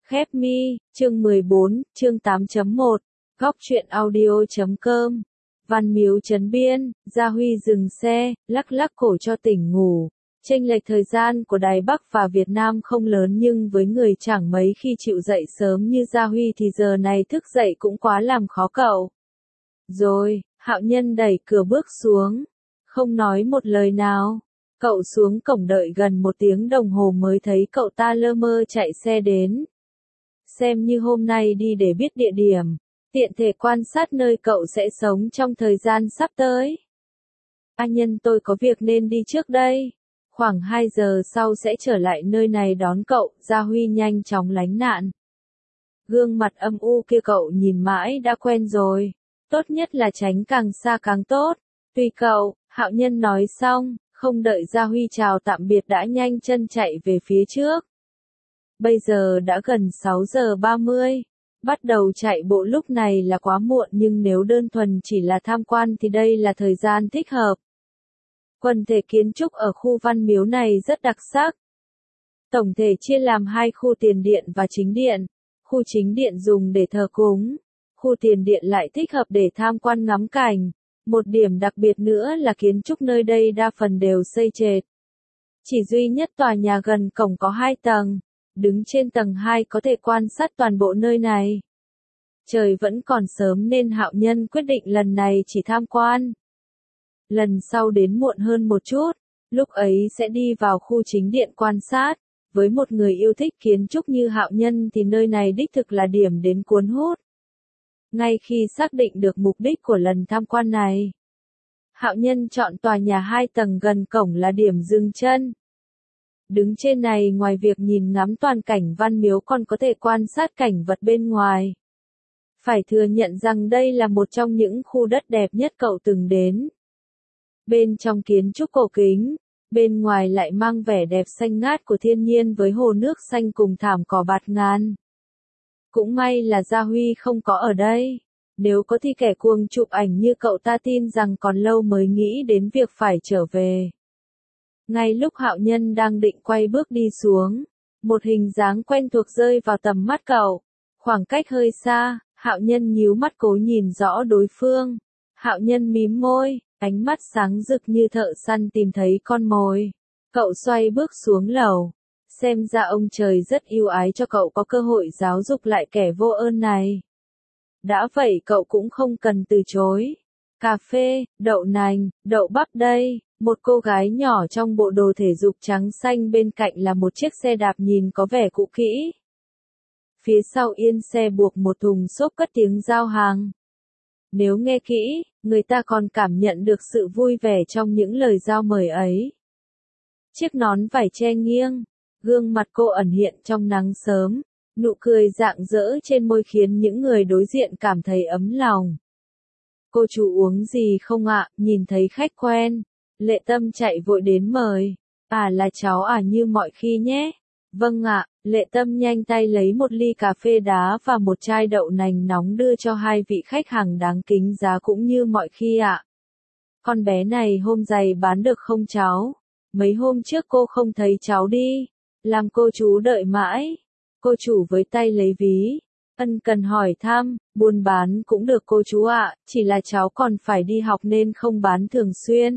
Khép mi, chương 14, chương 8.1, góc truyện audio.com. Văn Miếu Trấn Biên, Gia Huy dừng xe, lắc lắc cổ cho tỉnh ngủ. Chênh lệch thời gian của Đài Bắc và Việt Nam không lớn nhưng với người chẳng mấy khi chịu dậy sớm như Gia Huy thì giờ này thức dậy cũng quá làm khó cậu. Rồi, Hạo Nhân đẩy cửa bước xuống, không nói một lời nào. Cậu xuống cổng đợi gần 1 tiếng đồng hồ mới thấy cậu ta lơ mơ chạy xe đến. Xem như hôm nay đi để biết địa điểm, tiện thể quan sát nơi cậu sẽ sống trong thời gian sắp tới. A Nhân, tôi có việc nên đi trước đây. Khoảng 2 giờ sau sẽ trở lại nơi này đón cậu. Gia Huy nhanh chóng lánh nạn. Gương mặt âm u kia cậu nhìn mãi đã quen rồi. Tốt nhất là tránh càng xa càng tốt. Tùy cậu, Hạo Nhân nói xong, không đợi Gia Huy chào tạm biệt đã nhanh chân chạy về phía trước. Bây giờ đã gần 6 giờ 30. Bắt đầu chạy bộ lúc này là quá muộn nhưng nếu đơn thuần chỉ là tham quan thì đây là thời gian thích hợp. Quần thể kiến trúc ở khu Văn Miếu này rất đặc sắc. Tổng thể chia làm 2 khu tiền điện và chính điện. Khu chính điện dùng để thờ cúng. Khu tiền điện lại thích hợp để tham quan ngắm cảnh. Một điểm đặc biệt nữa là kiến trúc nơi đây đa phần đều xây trệt. Chỉ duy nhất tòa nhà gần cổng có 2 tầng. Đứng trên tầng 2 có thể quan sát toàn bộ nơi này. Trời vẫn còn sớm nên Hạo Nhân quyết định lần này chỉ tham quan. Lần sau đến muộn hơn một chút, lúc ấy sẽ đi vào khu chính điện quan sát. Với một người yêu thích kiến trúc như Hạo Nhân thì nơi này đích thực là điểm đến cuốn hút. Ngay khi xác định được mục đích của lần tham quan này, Hạo Nhân chọn tòa nhà 2 tầng gần cổng là điểm dừng chân. Đứng trên này ngoài việc nhìn ngắm toàn cảnh Văn Miếu còn có thể quan sát cảnh vật bên ngoài. Phải thừa nhận rằng đây là một trong những khu đất đẹp nhất cậu từng đến. Bên trong kiến trúc cổ kính, bên ngoài lại mang vẻ đẹp xanh ngát của thiên nhiên với hồ nước xanh cùng thảm cỏ bạt ngàn. Cũng may là Gia Huy không có ở đây. Nếu có thì kẻ cuồng chụp ảnh như cậu ta tin rằng còn lâu mới nghĩ đến việc phải trở về. Ngay lúc Hạo Nhân đang định quay bước đi xuống, một hình dáng quen thuộc rơi vào tầm mắt cậu. Khoảng cách hơi xa, Hạo Nhân nhíu mắt cố nhìn rõ đối phương. Hạo Nhân mím môi, ánh mắt sáng rực như thợ săn tìm thấy con mồi. Cậu xoay bước xuống lầu. Xem ra ông trời rất yêu ái cho cậu có cơ hội giáo dục lại kẻ vô ơn này. Đã vậy cậu cũng không cần từ chối. Cà phê, đậu nành, đậu bắp đây. Một cô gái nhỏ trong bộ đồ thể dục trắng xanh bên cạnh là một chiếc xe đạp nhìn có vẻ cũ kỹ. Phía sau yên xe buộc một thùng xốp cất tiếng giao hàng. Nếu nghe kỹ, người ta còn cảm nhận được sự vui vẻ trong những lời giao mời ấy. Chiếc nón vải che nghiêng, gương mặt cô ẩn hiện trong nắng sớm, nụ cười rạng rỡ trên môi khiến những người đối diện cảm thấy ấm lòng. Cô chú uống gì không ạ? Nhìn thấy khách quen. Lệ Tâm chạy vội đến mời. À, là cháu à, như mọi khi nhé. Vâng ạ. Lệ Tâm nhanh tay lấy một ly cà phê đá và một chai đậu nành nóng đưa cho 2 vị khách hàng đáng kính giá cũng như mọi khi ạ. Con bé này hôm giày bán được không cháu? Mấy hôm trước cô không thấy cháu đi. Làm cô chú đợi mãi. Cô chủ với tay lấy ví. Ân cần hỏi thăm, buôn bán cũng được cô chú ạ, chỉ là cháu còn phải đi học nên không bán thường xuyên.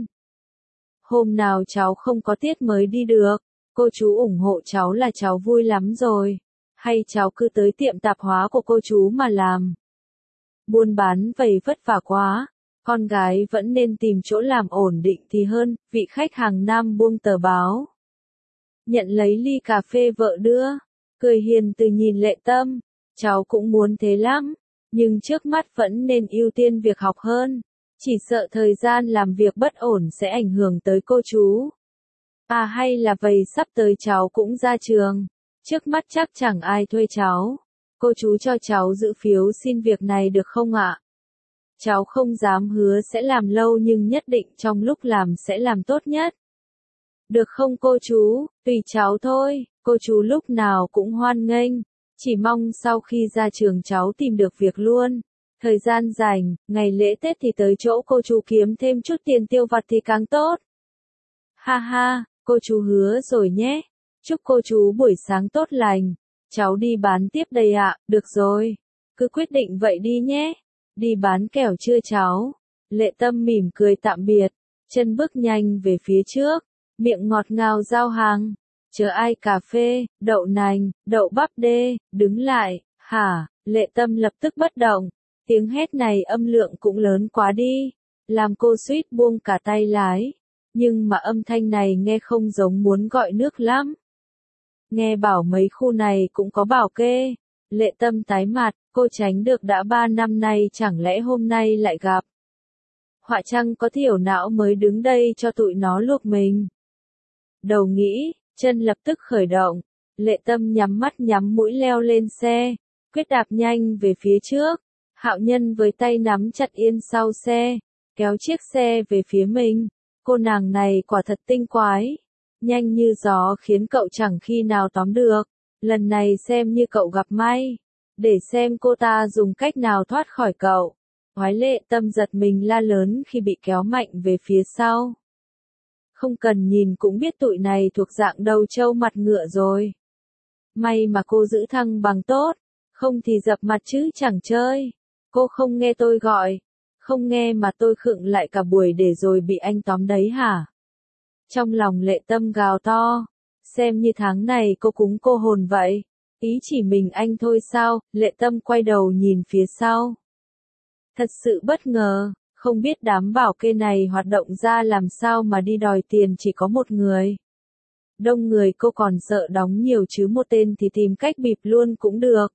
Hôm nào cháu không có tiết mới đi được, cô chú ủng hộ cháu là cháu vui lắm rồi. Hay cháu cứ tới tiệm tạp hóa của cô chú mà làm. Buôn bán vậy vất vả quá, con gái vẫn nên tìm chỗ làm ổn định thì hơn. Vị khách hàng nam buông tờ báo. Nhận lấy ly cà phê vợ đưa, cười hiền từ nhìn Lệ Tâm. Cháu cũng muốn thế lắm, nhưng trước mắt vẫn nên ưu tiên việc học hơn. Chỉ sợ thời gian làm việc bất ổn sẽ ảnh hưởng tới cô chú. À, hay là vậy sắp tới cháu cũng ra trường. Trước mắt chắc chẳng ai thuê cháu. Cô chú cho cháu giữ phiếu xin việc này được không ạ? Cháu không dám hứa sẽ làm lâu nhưng nhất định trong lúc làm sẽ làm tốt nhất. Được không cô chú? Tùy cháu thôi, cô chú lúc nào cũng hoan nghênh. Chỉ mong sau khi ra trường cháu tìm được việc luôn. Thời gian rảnh, ngày lễ Tết thì tới chỗ cô chú kiếm thêm chút tiền tiêu vặt thì càng tốt. Ha ha, cô chú hứa rồi nhé. Chúc cô chú buổi sáng tốt lành. Cháu đi bán tiếp đây ạ, được rồi. Cứ quyết định vậy đi nhé. Đi bán kẻo chưa cháu? Lệ Tâm mỉm cười tạm biệt, chân bước nhanh về phía trước, miệng ngọt ngào giao hàng. Chờ ai cà phê, đậu nành, đậu bắp đê, đứng lại, hả? Lệ Tâm lập tức bất động. Tiếng hét này âm lượng cũng lớn quá đi, làm cô suýt buông cả tay lái. Nhưng mà âm thanh này nghe không giống muốn gọi nước lắm. Nghe bảo mấy khu này cũng có bảo kê. Lệ Tâm tái mặt, cô tránh được đã 3 năm nay chẳng lẽ hôm nay lại gặp. Họa chăng có thiểu não mới đứng đây cho tụi nó luộc mình. Đầu nghĩ, chân lập tức khởi động. Lệ Tâm nhắm mắt nhắm mũi leo lên xe, quyết đạp nhanh về phía trước. Hạo Nhân với tay nắm chặt yên sau xe, kéo chiếc xe về phía mình. Cô nàng này quả thật tinh quái, nhanh như gió khiến cậu chẳng khi nào tóm được. Lần này xem như cậu gặp may, để xem cô ta dùng cách nào thoát khỏi cậu. Hoái Lệ Tâm giật mình la lớn khi bị kéo mạnh về phía sau. Không cần nhìn cũng biết tụi này thuộc dạng đầu trâu mặt ngựa rồi. May mà cô giữ thăng bằng tốt, không thì dập mặt chứ chẳng chơi. Cô không nghe tôi gọi, không nghe mà tôi khựng lại cả buổi để rồi bị anh tóm đấy hả? Trong lòng Lệ Tâm gào to, xem như tháng này cô cúng cô hồn vậy. Ý chỉ mình anh thôi sao? Lệ Tâm quay đầu nhìn phía sau. Thật sự bất ngờ, không biết đám bảo kê này hoạt động ra làm sao mà đi đòi tiền chỉ có một người. Đông người cô còn sợ đóng nhiều chứ một tên thì tìm cách bịp luôn cũng được.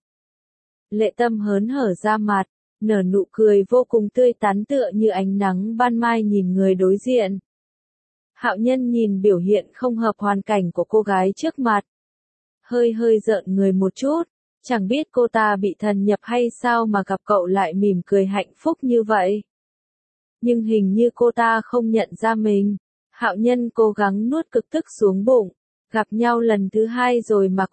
Lệ Tâm hớn hở ra mặt, nở nụ cười vô cùng tươi tắn tựa như ánh nắng ban mai nhìn người đối diện. Hạo Nhân nhìn biểu hiện không hợp hoàn cảnh của cô gái trước mặt. Hơi rợn người một chút, chẳng biết cô ta bị thần nhập hay sao mà gặp cậu lại mỉm cười hạnh phúc như vậy. Nhưng hình như cô ta không nhận ra mình. Hạo Nhân cố gắng nuốt cực tức xuống bụng. Gặp nhau lần thứ 2 rồi mà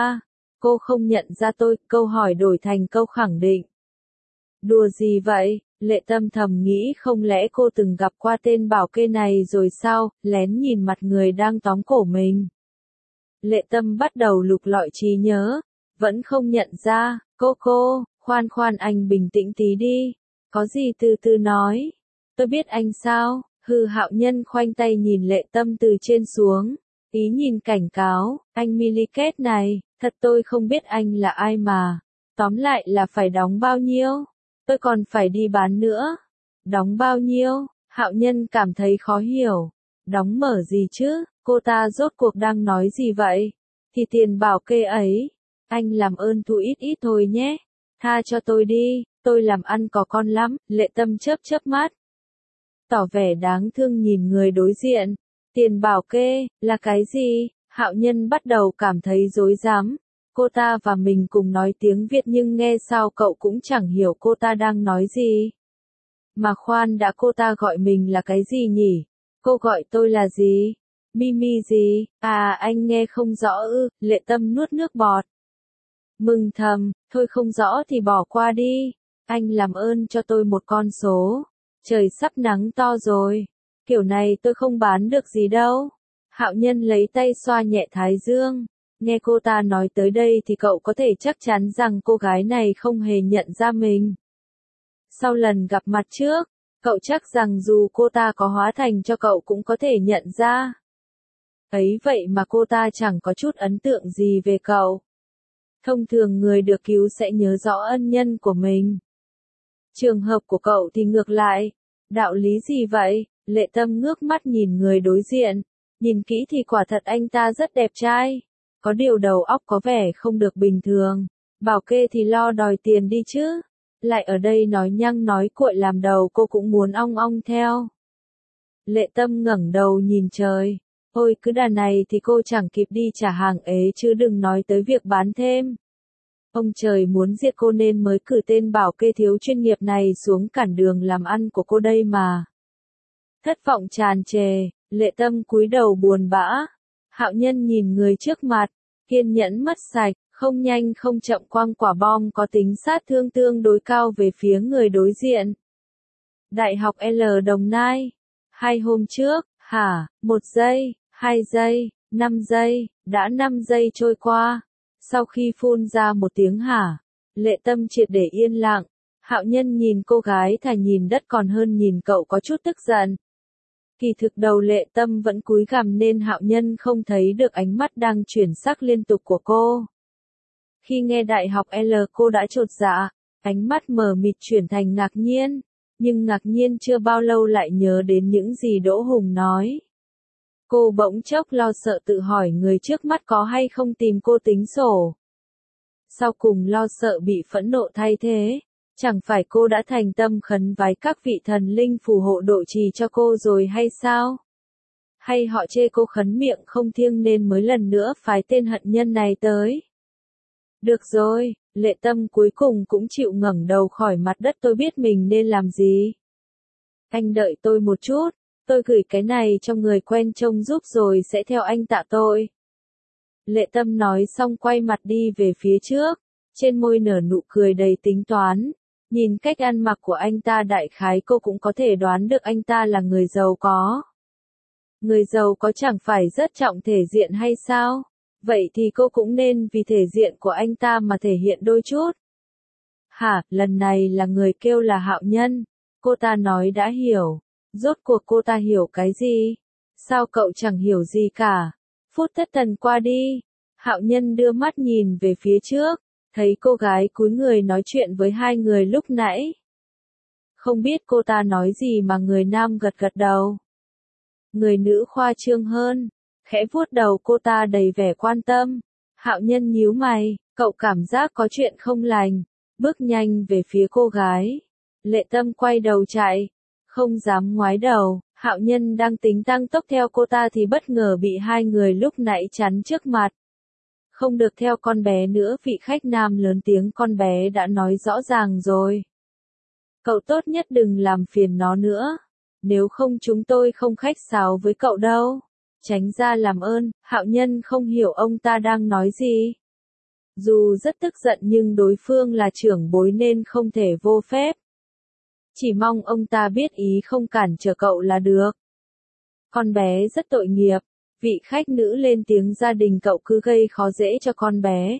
cô không nhận ra tôi, câu hỏi đổi thành câu khẳng định. Đùa gì vậy? Lệ Tâm thầm nghĩ không lẽ cô từng gặp qua tên bảo kê này rồi sao, lén nhìn mặt người đang tóm cổ mình. Lệ Tâm bắt đầu lục lọi trí nhớ, vẫn không nhận ra, khoan anh bình tĩnh tí đi, có gì từ từ nói, tôi biết anh sao, Hạo Nhân khoanh tay nhìn Lệ Tâm từ trên xuống, ý nhìn cảnh cáo, anh Miliket này, thật tôi không biết anh là ai mà, tóm lại là phải đóng bao nhiêu, tôi còn phải đi bán nữa, đóng bao nhiêu, Hạo Nhân cảm thấy khó hiểu, đóng mở gì chứ, cô ta rốt cuộc đang nói gì vậy, thì tiền bảo kê ấy, anh làm ơn thu ít thôi nhé, tha cho tôi đi, tôi làm ăn có con lắm, Lệ Tâm chớp mắt. Tỏ vẻ đáng thương nhìn người đối diện, tiền bảo kê, là cái gì? Hạo Nhân bắt đầu cảm thấy rối rắm. Cô ta và mình cùng nói tiếng Việt nhưng nghe sao cậu cũng chẳng hiểu cô ta đang nói gì. Mà khoan đã, cô ta gọi mình là cái gì nhỉ? Cô gọi tôi là gì? Mimi gì? À, anh nghe không rõ ư? Lệ Tâm nuốt nước bọt. Mừng thầm, thôi không rõ thì bỏ qua đi. Anh làm ơn cho tôi một con số. Trời sắp nắng to rồi. Kiểu này tôi không bán được gì đâu. Hạo Nhân lấy tay xoa nhẹ thái dương. Nghe cô ta nói tới đây thì cậu có thể chắc chắn rằng cô gái này không hề nhận ra mình. Sau lần gặp mặt trước, cậu chắc rằng dù cô ta có hóa thành cho cậu cũng có thể nhận ra. Ấy vậy mà cô ta chẳng có chút ấn tượng gì về cậu. Thông thường người được cứu sẽ nhớ rõ ân nhân của mình. Trường hợp của cậu thì ngược lại. Đạo lý gì vậy? Lệ Tâm ngước mắt nhìn người đối diện. Nhìn kỹ thì quả thật anh ta rất đẹp trai. Có điều đầu óc có vẻ không được bình thường. Bảo kê thì lo đòi tiền đi chứ. Lại ở đây nói nhăng nói cuội làm đầu cô cũng muốn ong ong theo. Lệ Tâm ngẩng đầu nhìn trời. Ôi cứ đà này thì cô chẳng kịp đi trả hàng ế chứ đừng nói tới việc bán thêm. Ông trời muốn giết cô nên mới cử tên bảo kê thiếu chuyên nghiệp này xuống cản đường làm ăn của cô đây mà. Thất vọng tràn trề, Lệ Tâm cúi đầu buồn bã. Hạo Nhân nhìn người trước mặt, kiên nhẫn mất sạch, không nhanh không chậm quăng quả bom có tính sát thương tương đối cao về phía người đối diện. Đại học L Đồng Nai. 2 hôm trước, hả, 1 giây, 2 giây, 5 giây, đã 5 giây trôi qua. Sau khi phun ra một tiếng hả, Lệ Tâm triệt để yên lặng. Hạo Nhân nhìn cô gái thà nhìn đất còn hơn nhìn cậu có chút tức giận. Kỳ thực đầu Lệ Tâm vẫn cúi gằm nên Hạo Nhân không thấy được ánh mắt đang chuyển sắc liên tục của cô. Khi nghe đại học L cô đã chột dạ, ánh mắt mờ mịt chuyển thành ngạc nhiên, nhưng ngạc nhiên chưa bao lâu lại nhớ đến những gì Đỗ Hùng nói. Cô bỗng chốc lo sợ tự hỏi người trước mắt có hay không tìm cô tính sổ. Sau cùng lo sợ bị phẫn nộ thay thế, chẳng phải cô đã thành tâm khấn vái các vị thần linh phù hộ độ trì cho cô rồi hay sao? Hay họ chê cô khấn miệng không thiêng nên mới lần nữa phái tên hận nhân này tới? Được rồi, Lệ Tâm cuối cùng cũng chịu ngẩng đầu khỏi mặt đất. Tôi biết mình nên làm gì. Anh đợi tôi một chút, tôi gửi cái này cho người quen trông giúp rồi sẽ theo anh tạ tôi. Lệ Tâm nói xong quay mặt đi về phía trước, trên môi nở nụ cười đầy tính toán. Nhìn cách ăn mặc của anh ta đại khái cô cũng có thể đoán được anh ta là người giàu có. Người giàu có chẳng phải rất trọng thể diện hay sao? Vậy thì cô cũng nên vì thể diện của anh ta mà thể hiện đôi chút. Hả, lần này là người kêu là Hạo Nhân. Cô ta nói đã hiểu. Rốt cuộc cô ta hiểu cái gì? Sao cậu chẳng hiểu gì cả? Phút thất thần qua đi. Hạo Nhân đưa mắt nhìn về phía trước, thấy cô gái cúi người nói chuyện với hai người lúc nãy. Không biết cô ta nói gì mà người nam gật gật đầu. Người nữ khoa trương hơn, khẽ vuốt đầu cô ta đầy vẻ quan tâm. Hạo Nhân nhíu mày, cậu cảm giác có chuyện không lành, bước nhanh về phía cô gái. Lệ Tâm quay đầu chạy, không dám ngoái đầu. Hạo Nhân đang tính tăng tốc theo cô ta thì bất ngờ bị hai người lúc nãy chắn trước mặt. Không được theo con bé nữa, vị khách nam lớn tiếng, con bé đã nói rõ ràng rồi. Cậu tốt nhất đừng làm phiền nó nữa, nếu không chúng tôi không khách sáo với cậu đâu. Tránh ra làm ơn. Hạo Nhân không hiểu ông ta đang nói gì. Dù rất tức giận nhưng đối phương là trưởng bối nên không thể vô phép. Chỉ mong ông ta biết ý không cản trở cậu là được. Con bé rất tội nghiệp. Vị khách nữ lên tiếng, gia đình cậu cứ gây khó dễ cho con bé.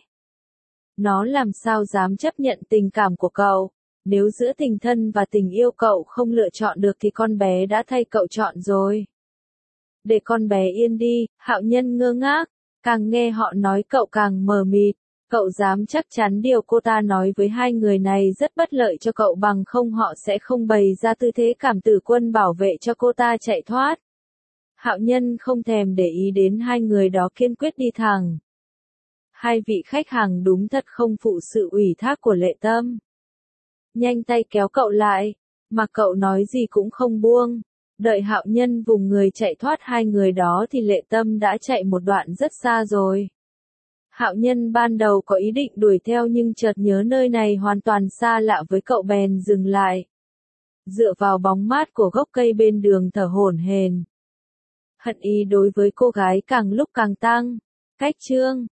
Nó làm sao dám chấp nhận tình cảm của cậu. Nếu giữa tình thân và tình yêu cậu không lựa chọn được thì con bé đã thay cậu chọn rồi. Để con bé yên đi. Hạo Nhân ngơ ngác, càng nghe họ nói cậu càng mờ mịt. Cậu dám chắc chắn điều cô ta nói với hai người này rất bất lợi cho cậu, bằng không họ sẽ không bày ra tư thế cảm tử quân bảo vệ cho cô ta chạy thoát. Hạo Nhân không thèm để ý đến hai người đó, kiên quyết đi thẳng. Hai vị khách hàng đúng thật không phụ sự ủy thác của Lệ Tâm. Nhanh tay kéo cậu lại, mà cậu nói gì cũng không buông. Đợi Hạo Nhân vùng người chạy thoát hai người đó thì Lệ Tâm đã chạy một đoạn rất xa rồi. Hạo Nhân ban đầu có ý định đuổi theo nhưng chợt nhớ nơi này hoàn toàn xa lạ với cậu bèn dừng lại. Dựa vào bóng mát của gốc cây bên đường thở hổn hển. Hận ý đối với cô gái càng lúc càng tăng. Cách chương